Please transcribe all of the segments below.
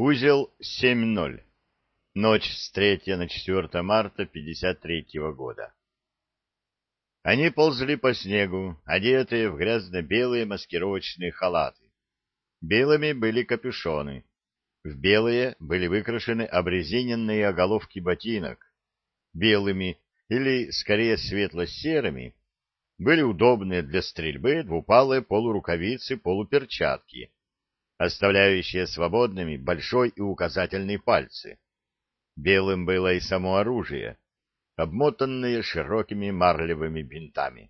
Узел 7.0. Ночь с 3 на 4 марта 53-го года. Они ползли по снегу, одетые в грязно-белые маскировочные халаты. Белыми были капюшоны. В белые были выкрашены обрезиненные оголовки ботинок. Белыми, или скорее светло-серыми, были удобные для стрельбы двупалые полурукавицы-полуперчатки, оставляющие свободными большой и указательный пальцы. Белым было и само оружие, обмотанное широкими марлевыми бинтами.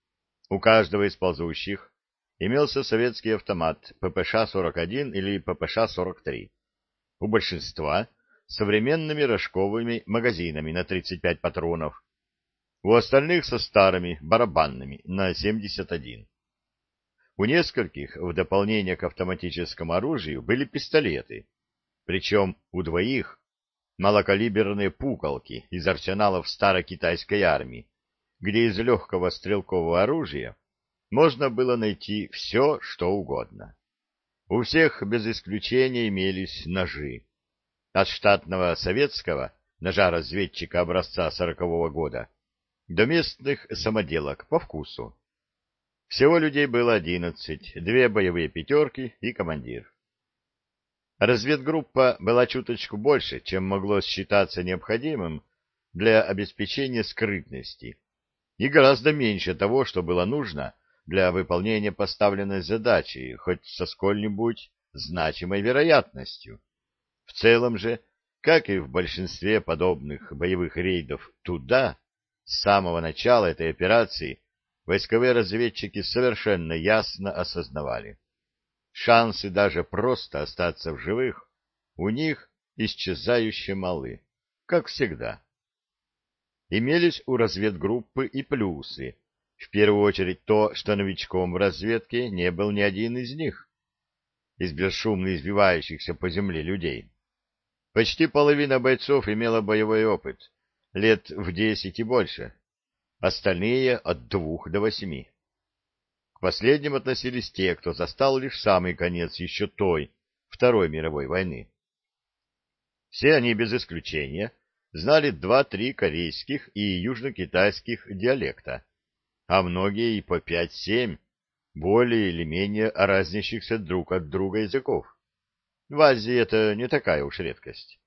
У каждого из ползущих имелся советский автомат ППШ-41 или ППШ-43. У большинства современными рожковыми магазинами на 35 патронов, у остальных со старыми барабанными на 71. У нескольких в дополнение к автоматическому оружию были пистолеты, причем у двоих малокалиберные пуколки из арсеналов старой китайской армии, где из легкого стрелкового оружия можно было найти все, что угодно. У всех без исключения имелись ножи. От штатного советского ножа-разведчика образца 40-го года до местных самоделок по вкусу. Всего людей было 11, 2 боевые пятерки и командир. Разведгруппа была чуточку больше, чем могло считаться необходимым для обеспечения скрытности, и гораздо меньше того, что было нужно для выполнения поставленной задачи, хоть со сколь-нибудь значимой вероятностью. В целом же, как и в большинстве подобных боевых рейдов туда, с самого начала этой операции войсковые разведчики совершенно ясно осознавали: шансы даже просто остаться в живых у них исчезающе малы, как всегда. Имелись у разведгруппы и плюсы. В первую очередь то, что новичком в разведке не был ни один из них, из бесшумно избивающихся по земле людей. Почти половина бойцов имела боевой опыт, лет в 10 и больше, остальные от 2 до 8. К последним относились те, кто застал лишь самый конец еще той, Второй мировой войны. Все они без исключения знали 2-3 корейских и южно-китайских диалекта, а многие и по 5-7 более или менее разнящихся друг от друга языков. В Азии это не такая уж редкость.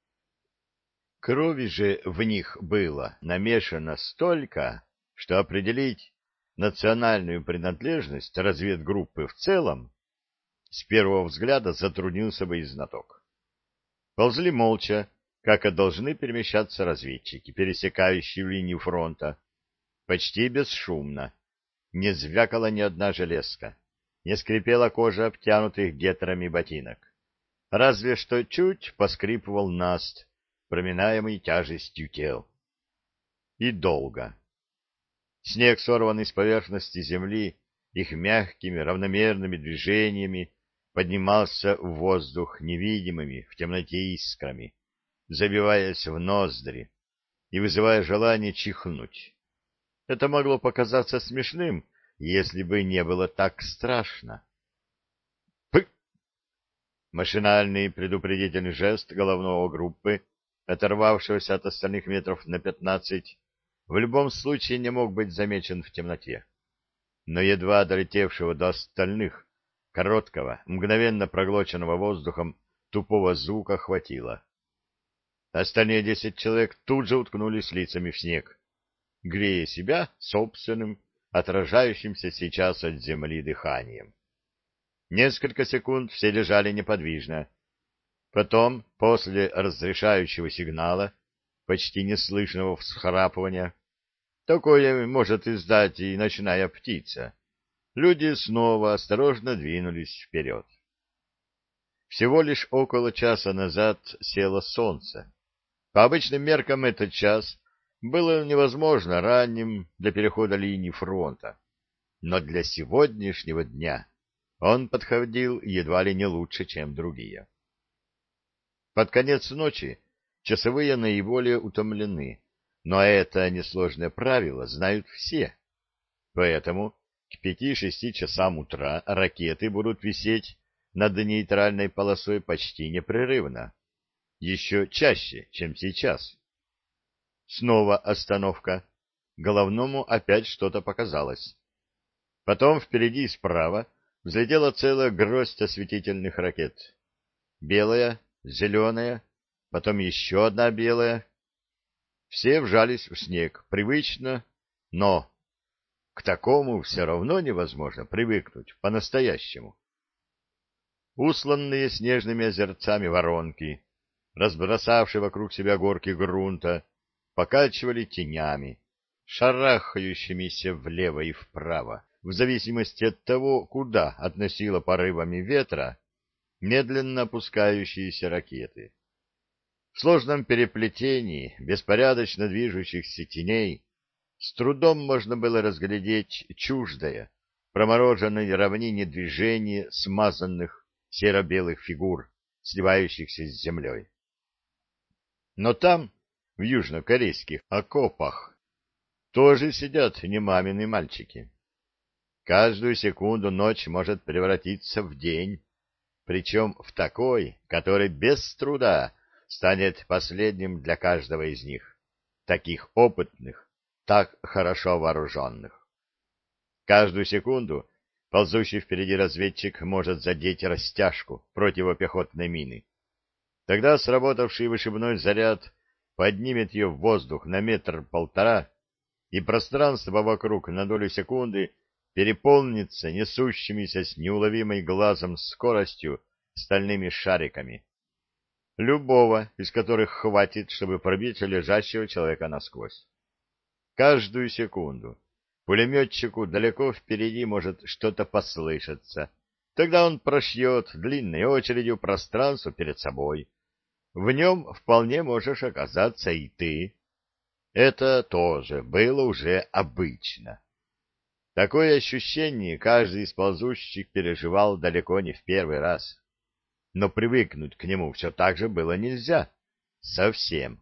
Крови же в них было намешано столько, что определить национальную принадлежность разведгруппы в целом с первого взгляда затруднился бы и знаток. Ползли молча, как и должны перемещаться разведчики, пересекающие линию фронта, почти бесшумно. Не звякала ни одна железка, не скрипела кожа обтянутых гетрами ботинок. Разве что чуть поскрипывал наст, проминаемый тяжестью тел. И долго. Снег, сорванный с поверхности земли, их мягкими равномерными движениями поднимался в воздух невидимыми в темноте искрами, забиваясь в ноздри и вызывая желание чихнуть. Это могло показаться смешным, если бы не было так страшно. Пык! Машинальный предупредительный жест головного группы, оторвавшегося от остальных метров на 15, в любом случае не мог быть замечен в темноте. Но едва долетевшего до остальных, короткого, мгновенно проглоченного воздухом тупого звука хватило. Остальные 10 человек тут же уткнулись лицами в снег, грея себя собственным, отражающимся сейчас от земли дыханием. Несколько секунд все лежали неподвижно. Потом, после разрешающего сигнала, почти неслышного всхрапывания, такое может издать и ночная птица, люди снова осторожно двинулись вперед. Всего лишь около часа назад село солнце. По обычным меркам этот час было невозможно ранним для перехода линии фронта, но для сегодняшнего дня он подходил едва ли не лучше, чем другие. Под конец ночи часовые наиболее утомлены, но это несложное правило знают все. Поэтому к 5-6 часам утра ракеты будут висеть над нейтральной полосой почти непрерывно, еще чаще, чем сейчас. Снова остановка. Головному опять что-то показалось. Потом впереди и справа взлетела целая гроздь осветительных ракет. Белая, зеленая, потом еще одна белая. Все вжались в снег, привычно, но к такому все равно невозможно привыкнуть по-настоящему. Усланные снежными озерцами воронки, разбросавшие вокруг себя горки грунта, покачивали тенями, шарахающимися влево и вправо, в зависимости от того, куда относило порывами ветра медленно опускающиеся ракеты. В сложном переплетении беспорядочно движущихся теней с трудом можно было разглядеть чуждое, промороженной равнине движение смазанных серо-белых фигур, сливающихся с землей. Но там, в южнокорейских окопах, тоже сидят не мамины мальчики. Каждую секунду ночь может превратиться в день, причем в такой, который без труда станет последним для каждого из них, таких опытных, так хорошо вооруженных. Каждую секунду ползущий впереди разведчик может задеть растяжку противопехотной мины. Тогда сработавший вышибной заряд поднимет ее в воздух на 1-1,5 метра, и пространство вокруг на долю секунды переполнится несущимися с неуловимой глазом скоростью стальными шариками, любого из которых хватит, чтобы пробить лежащего человека насквозь. Каждую секунду пулеметчику далеко впереди может что-то послышаться. Тогда он прошьет длинной очередью пространство перед собой. В нем вполне можешь оказаться и ты. Это тоже было уже обычно. Такое ощущение каждый из ползущих переживал далеко не в первый раз. Но привыкнуть к нему все так же было нельзя. Совсем.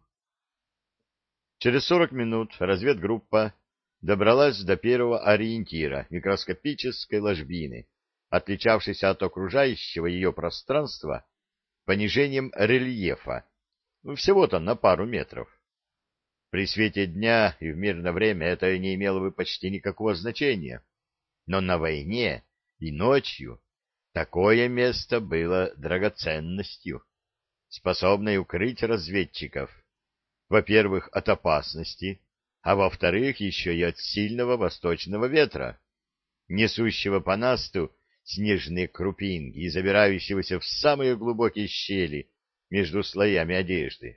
Через 40 минут разведгруппа добралась до первого ориентира микроскопической ложбины, отличавшейся от окружающего ее пространства понижением рельефа, всего-то на пару метров. При свете дня и в мирное время это не имело бы почти никакого значения, но на войне и ночью такое место было драгоценностью, способной укрыть разведчиков, во-первых, от опасности, а во-вторых, еще и от сильного восточного ветра, несущего по насту снежные крупинки и забирающегося в самые глубокие щели между слоями одежды.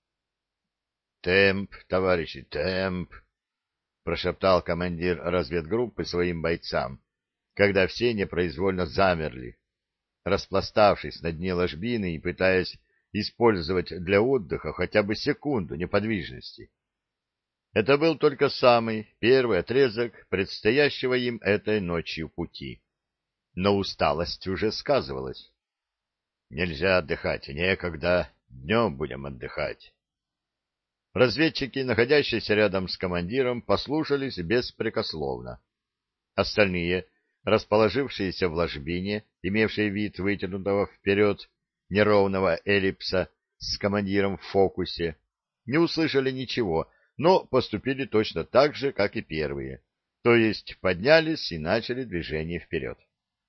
«Темп, товарищи, темп!» — прошептал командир разведгруппы своим бойцам, когда все непроизвольно замерли, распластавшись на дне ложбины и пытаясь использовать для отдыха хотя бы секунду неподвижности. Это был только самый первый отрезок предстоящего им этой ночью пути. Но усталость уже сказывалась. Нельзя отдыхать, некогда, днем будем отдыхать. Разведчики, находящиеся рядом с командиром, послушались беспрекословно. Остальные, расположившиеся в ложбине, имевшие вид вытянутого вперед неровного эллипса с командиром в фокусе, не услышали ничего, но поступили точно так же, как и первые, то есть поднялись и начали движение вперед.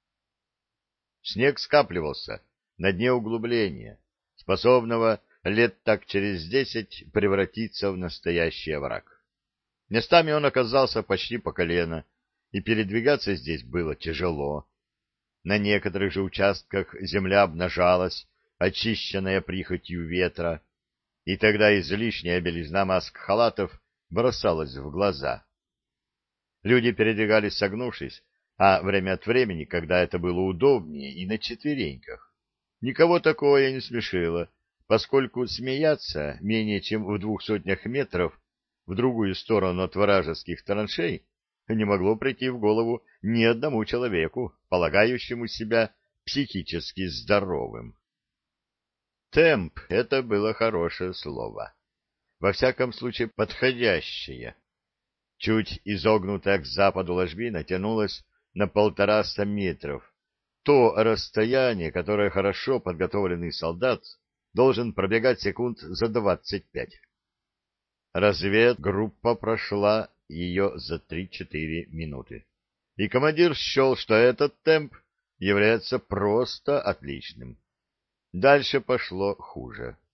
Снег скапливался на дне углубления, способного лет так через 10 превратиться в настоящий овраг. Местами он оказался почти по колено, и передвигаться здесь было тяжело. На некоторых же участках земля обнажалась, очищенная прихотью ветра, и тогда излишняя белизна маск-халатов бросалась в глаза. Люди передвигались согнувшись, а время от времени, когда это было удобнее, и на четвереньках. Никого такое не смешило, поскольку смеяться менее чем в 200 метров в другую сторону от вражеских траншей не могло прийти в голову ни одному человеку, полагающему себя психически здоровым. Темп — это было хорошее слово. Во всяком случае, подходящее. Чуть изогнутая к западу ложбина тянулась на 150 метров, то расстояние, которое хорошо подготовленный солдат должен пробегать секунд за 25. Разведгруппа прошла ее за 3-4 минуты, и командир счел, что этот темп является просто отличным. Дальше пошло хуже.